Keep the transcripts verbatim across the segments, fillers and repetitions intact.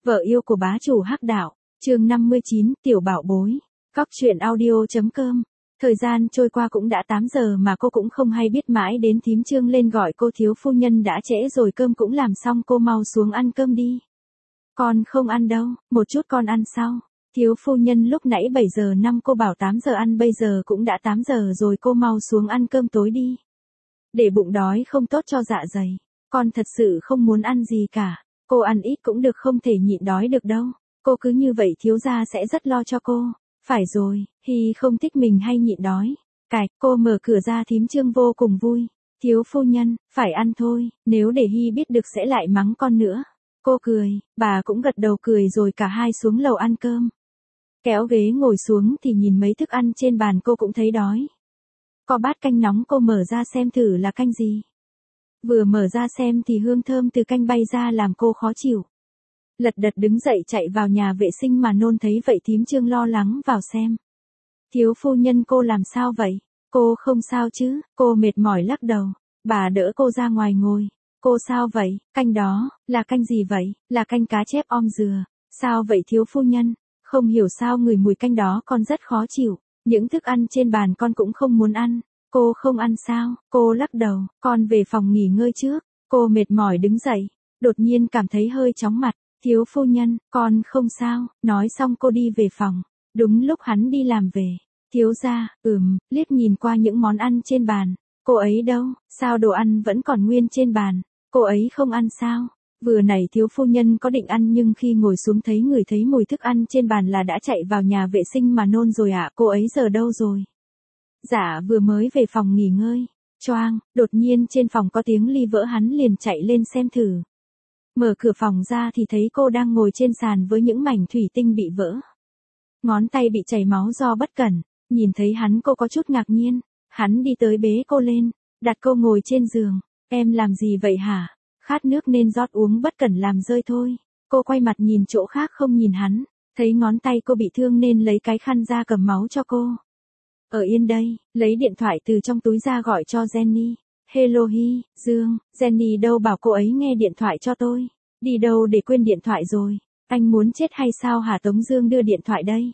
Vợ yêu của bá chủ hắc đạo, chương năm mươi chín, tiểu bảo bối. Cóc truyện audio.com. Thời gian trôi qua cũng đã tám giờ mà cô cũng không hay biết, mãi đến thím Trương lên gọi cô: thiếu phu nhân đã trễ rồi, cơm cũng làm xong, cô mau xuống ăn cơm đi. Con không ăn đâu, một chút con ăn sau. Thiếu phu nhân lúc nãy bảy giờ năm cô bảo tám giờ ăn, bây giờ cũng đã tám giờ rồi, cô mau xuống ăn cơm tối đi. Để bụng đói không tốt cho dạ dày. Con thật sự không muốn ăn gì cả. Cô ăn ít cũng được, không thể nhịn đói được đâu. Cô cứ như vậy thiếu gia sẽ rất lo cho cô. Phải rồi, Hi không thích mình hay nhịn đói. Cạch, cô mở cửa ra, thím Trương vô cùng vui. Thiếu phu nhân, phải ăn thôi, nếu để Hi biết được sẽ lại mắng con nữa. Cô cười, bà cũng gật đầu cười rồi cả hai xuống lầu ăn cơm. Kéo ghế ngồi xuống thì nhìn mấy thức ăn trên bàn, cô cũng thấy đói. Có bát canh nóng, cô mở ra xem thử là canh gì. Vừa mở ra xem thì hương thơm từ canh bay ra làm cô khó chịu. Lật đật đứng dậy chạy vào nhà vệ sinh mà nôn, thấy vậy thím Trương lo lắng vào xem. Thiếu phu nhân, cô làm sao vậy? Cô không sao chứ? Cô mệt mỏi lắc đầu. Bà đỡ cô ra ngoài ngồi. Cô sao vậy? Canh đó, là canh gì vậy? Là canh cá chép om dừa. Sao vậy thiếu phu nhân? Không hiểu sao ngửi mùi canh đó con rất khó chịu. Những thức ăn trên bàn con cũng không muốn ăn. Cô không ăn sao? Cô lắc đầu. Con về phòng nghỉ ngơi trước. Cô mệt mỏi đứng dậy. Đột nhiên cảm thấy hơi chóng mặt. Thiếu phu nhân, con không sao. Nói xong cô đi về phòng. Đúng lúc hắn đi làm về. Thiếu gia, ừm, liếc nhìn qua những món ăn trên bàn. Cô ấy đâu? Sao đồ ăn vẫn còn nguyên trên bàn? Cô ấy không ăn sao? Vừa nãy thiếu phu nhân có định ăn, nhưng khi ngồi xuống thấy người thấy mùi thức ăn trên bàn là đã chạy vào nhà vệ sinh mà nôn rồi ạ. À, cô ấy giờ đâu rồi? Dạ vừa mới về phòng nghỉ ngơi. Choang, đột nhiên trên phòng có tiếng ly vỡ, hắn liền chạy lên xem thử. Mở cửa phòng ra thì thấy cô đang ngồi trên sàn với những mảnh thủy tinh bị vỡ. Ngón tay bị chảy máu do bất cẩn. Nhìn thấy hắn cô có chút ngạc nhiên. Hắn đi tới bế cô lên, đặt cô ngồi trên giường. Em làm gì vậy hả? Khát nước nên rót uống, bất cẩn làm rơi thôi. Cô quay mặt nhìn chỗ khác không nhìn hắn. Thấy ngón tay cô bị thương nên lấy cái khăn ra cầm máu cho cô. Ở yên đây, lấy điện thoại từ trong túi ra gọi cho Jenny. Hello Hi, Dương, Jenny đâu, bảo cô ấy nghe điện thoại cho tôi. Đi đâu để quên điện thoại rồi? Anh muốn chết hay sao hả? Tống Dương đưa điện thoại đây.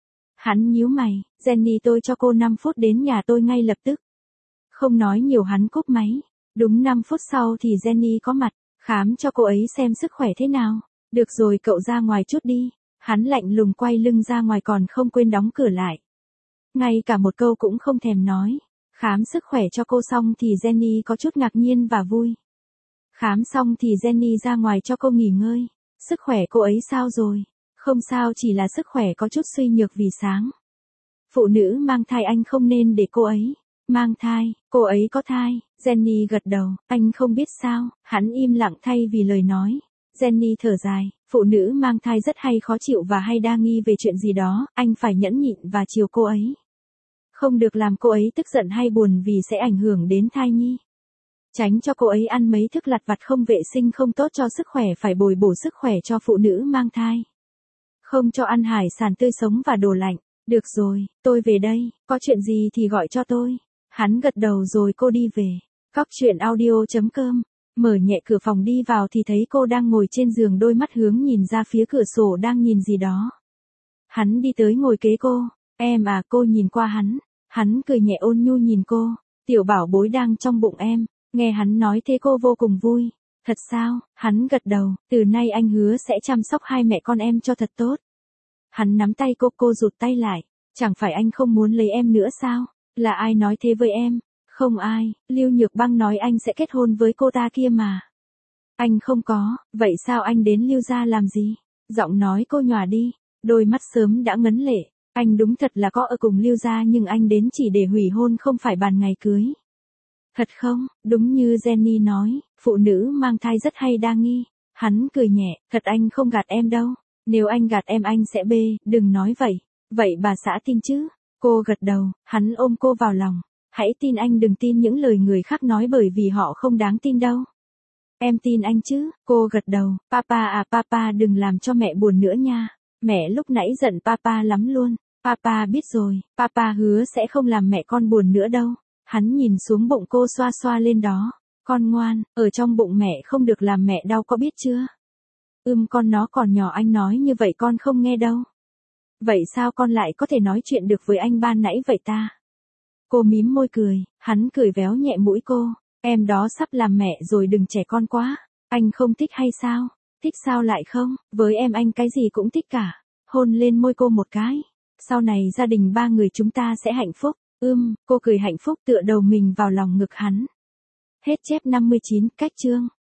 Hắn nhíu mày. Jenny, tôi cho cô năm phút đến nhà tôi ngay lập tức. Không nói nhiều, hắn cúp máy. Đúng năm phút sau thì Jenny có mặt, khám cho cô ấy xem sức khỏe thế nào. Được rồi, cậu ra ngoài chút đi. Hắn lạnh lùng quay lưng ra ngoài, còn không quên đóng cửa lại. Ngay cả một câu cũng không thèm nói. Khám sức khỏe cho cô xong thì Jenny có chút ngạc nhiên và vui. Khám xong thì Jenny ra ngoài cho cô nghỉ ngơi. Sức khỏe cô ấy sao rồi? Không sao, chỉ là sức khỏe có chút suy nhược vì sáng. Phụ nữ mang thai anh không nên để cô ấy mang thai. Cô ấy có thai. Jenny gật đầu. Anh không biết sao? Hắn im lặng thay vì lời nói. Jenny thở dài. Phụ nữ mang thai rất hay khó chịu và hay đa nghi về chuyện gì đó. Anh phải nhẫn nhịn và chiều cô ấy. Không được làm cô ấy tức giận hay buồn vì sẽ ảnh hưởng đến thai nhi. Tránh cho cô ấy ăn mấy thức lặt vặt không vệ sinh, không tốt cho sức khỏe, phải bồi bổ sức khỏe cho phụ nữ mang thai. Không cho ăn hải sản tươi sống và đồ lạnh. Được rồi, tôi về đây, có chuyện gì thì gọi cho tôi. Hắn gật đầu rồi cô đi về. Cóc truyện audio.com. Mở nhẹ cửa phòng đi vào thì thấy cô đang ngồi trên giường, đôi mắt hướng nhìn ra phía cửa sổ đang nhìn gì đó. Hắn đi tới ngồi kế cô. Em à? Cô nhìn qua hắn. Hắn cười nhẹ ôn nhu nhìn cô. Tiểu bảo bối đang trong bụng em. Nghe hắn nói thế cô vô cùng vui. Thật sao? Hắn gật đầu. Từ nay anh hứa sẽ chăm sóc hai mẹ con em cho thật tốt. Hắn nắm tay cô, cô rụt tay lại. Chẳng phải anh không muốn lấy em nữa sao? Là ai nói thế với em? Không ai, Lưu Nhược Băng nói anh sẽ kết hôn với cô ta kia mà. Anh không có, vậy sao anh đến Lưu gia làm gì? Giọng nói cô nhòa đi, đôi mắt sớm đã ngấn lệ. Anh đúng thật là có ở cùng Lưu gia, nhưng anh đến chỉ để hủy hôn, không phải bàn ngày cưới. Thật không? Đúng như Jenny nói, phụ nữ mang thai rất hay đa nghi. Hắn cười nhẹ, thật anh không gạt em đâu. Nếu anh gạt em anh sẽ bê, đừng nói vậy. Vậy bà xã tin chứ? Cô gật đầu, hắn ôm cô vào lòng. Hãy tin anh, đừng tin những lời người khác nói bởi vì họ không đáng tin đâu. Em tin anh chứ? Cô gật đầu. Papa à, papa đừng làm cho mẹ buồn nữa nha. Mẹ lúc nãy giận papa lắm luôn. Papa biết rồi, papa hứa sẽ không làm mẹ con buồn nữa đâu. Hắn nhìn xuống bụng cô, xoa xoa lên đó. Con ngoan, ở trong bụng mẹ không được làm mẹ đau, có biết chưa? Ưm con nó còn nhỏ anh nói như vậy con không nghe đâu. Vậy sao con lại có thể nói chuyện được với anh ban nãy vậy ta? Cô mím môi cười, hắn cười véo nhẹ mũi cô. Em đó sắp làm mẹ rồi đừng trẻ con quá. Anh không thích hay sao? Thích sao lại không? Với em anh cái gì cũng thích cả. Hôn lên môi cô một cái. Sau này gia đình ba người chúng ta sẽ hạnh phúc. Ưm, cô cười hạnh phúc tựa đầu mình vào lòng ngực hắn. Hết chép năm mươi chín, cách chương.